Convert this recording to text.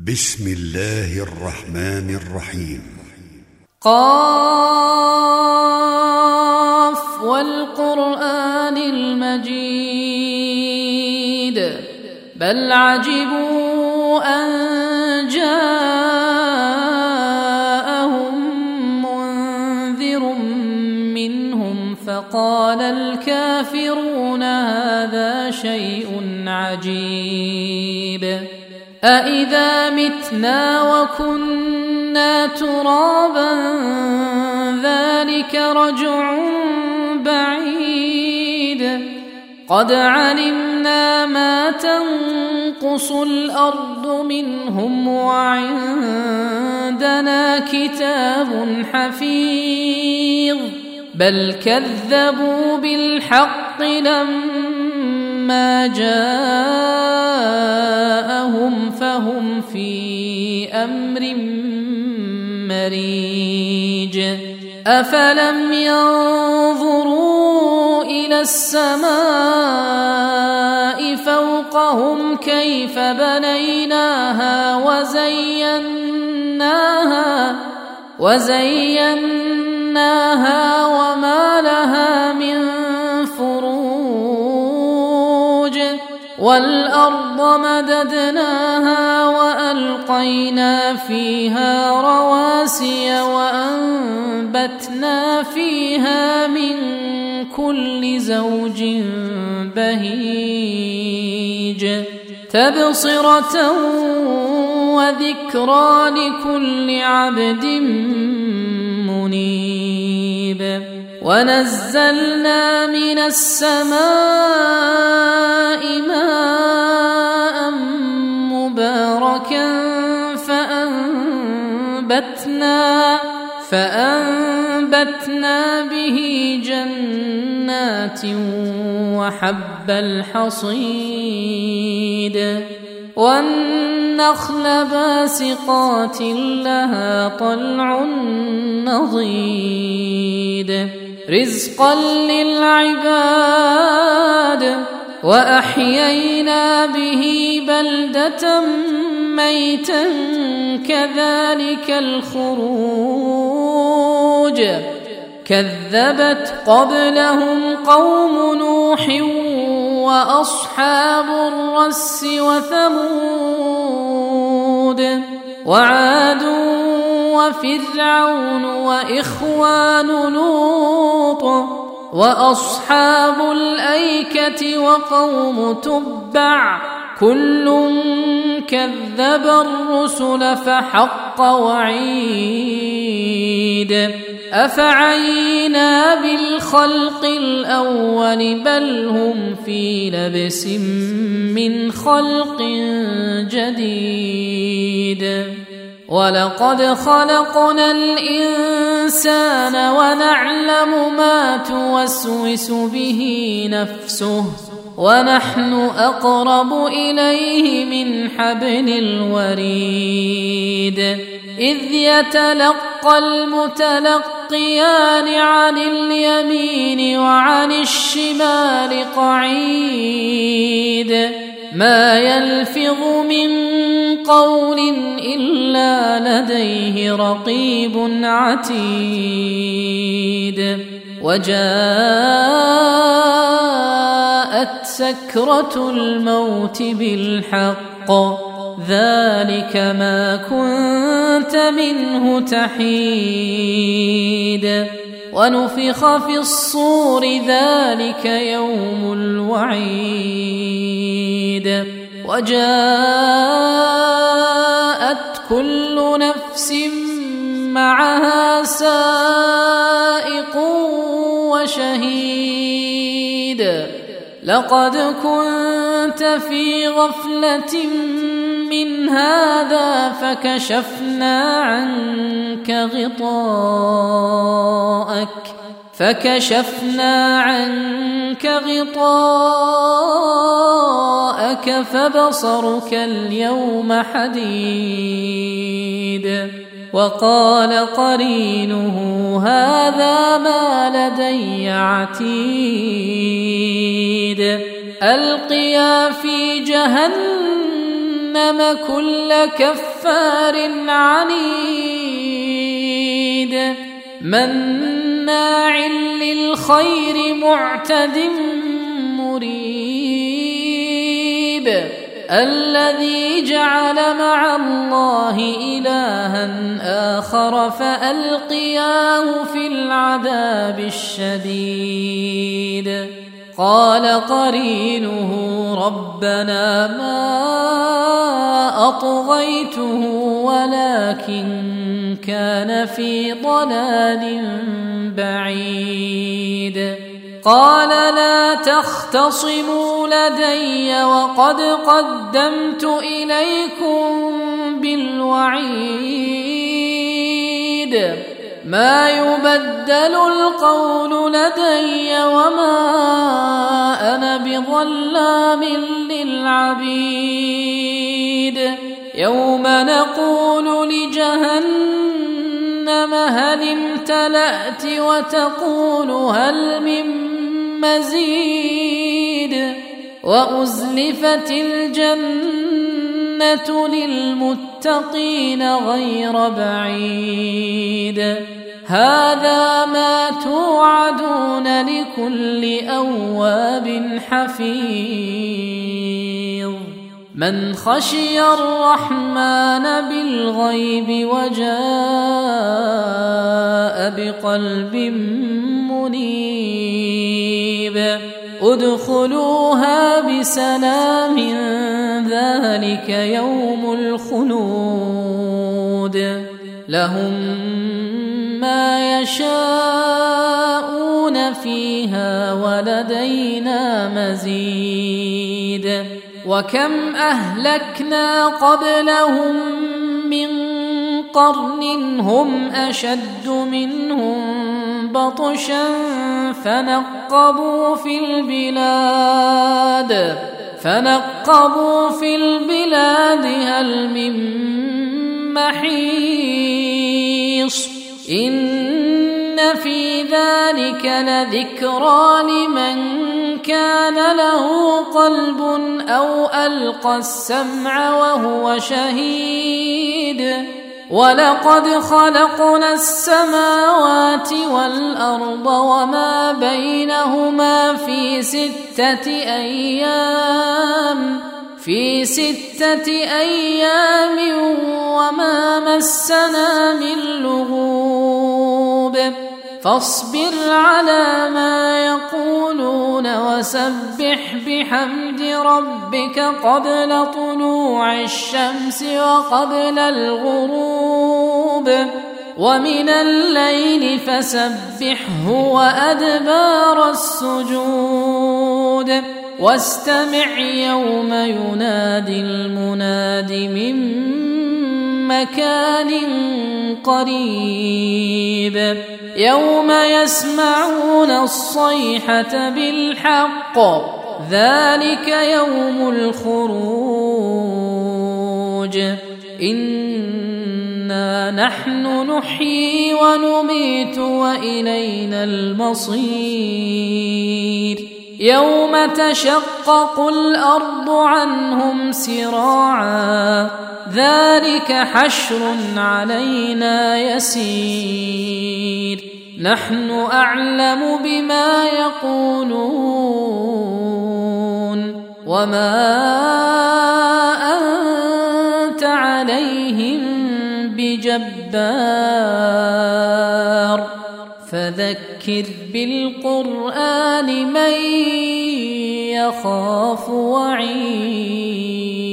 بسم الله الرحمن الرحيم. قاف والقرآن المجيد بل عجبوا أن جاءهم منذر منهم فقال الكافرون هذا شيء عجيب أإذا متنا وكنا ترابا ذلك رجع بعيد قد علمنا ما تنقص الأرض منهم وعندنا كتاب حفيظ بل كذبوا بالحق لما جاءهم فهم في أمر مريج أفلم ينظروا إلى السماء فوقهم كيف بنيناها وزيناها وما لها من فروج والأرض مددناها وألقينا فيها رواسي وأنبتنا فيها من كل زوج بهيج تبصرة وذكرى لكل عبد منيب ونزلنا من السماء ماء مباركا فأنبتنا به جنات وحب الحصيد والنخل باسقات لها طلع نضيد رزقا للعباد وأحيينا به بلدة ميتا كذلك الخروج كذبت قبلهم قوم نوح وأصحاب الرس وثمود وعاد وفرعون وإخوان لوط وأصحاب الأيكة وقوم تبع كل كذب الرسل فحق وعيد أفعينا بالخلق الأول بل هم في لبس من خلق جديد ولقد خلقنا الإنسان ونعلم ما توسوس به نفسه ونحن أقرب إليه من حبل الوريد إذ يتلقى المتلقيان عن اليمين وعن الشمال قعيد ما يلفظ من قول إلا لديه رقيب عتيد وجاءت سكرة الموت بالحق ذلك ما كنت منه تحيد ونفخ في الصور ذلك يوم الوعيد وجاءت كل نفس معها سائق وشهيد لقد كنت في غفلة من هذا فكشفنا عنك غطاءك فبصرك اليوم حديد وقال قرينه هذا ما لدي عتيد ألقيا في جهنم كل كفار عنيد مناع للخير معتد مريب الذي جعل مع الله إلها آخر فألقياه في العذاب الشديد قال قرينه ربنا ما أطغيته ولكن كان في ضلال بعيد قال لا تختصموا لدي وقد قدمت إليكم بالوعيد ما يبدل القول لدي وما أنا بظلام للعبيد يوم نقول لجهنم هل امتلأت وتقول هل من مزيد وأزلفت الجنة للمتقين غير بعيد هذا ما توعدون لكل أواب حفيظ من خشي الرحمن بالغيب وجاء بقلب منيب ادخلوها بسلام ذلك يوم الخلود لهم ما يشاءون فيها ولدينا مزيد وكم أهلكنا قبلهم من قرن هم أشد منهم بطشا فنقبوا في البلاد هل من محيص إن في ذلك لذكرى لمن كان له قلب أو ألقى السمع وهو شهيد ولقد خلقنا السماوات والأرض وما بينهما في 6 أيام وما مسنا من لغوب فاصبر على ما يقولون وسبح بحمد ربك قبل طلوع الشمس وقبل الغروب ومن الليل فسبحه وأدبار السجود واستمع يوم ينادي المناد من مكان قريب يوم يسمعون الصيحة بالحق ذلك يوم الخروج إنا نحن نحيي ونميت وإلينا المصير يوم تشقق الأرض عنهم سراعا ذلك حشر علينا يسير نحن أعلم بما يقولون وما أنت عليهم بجبار فذكر بالقرآن من يخاف وعيد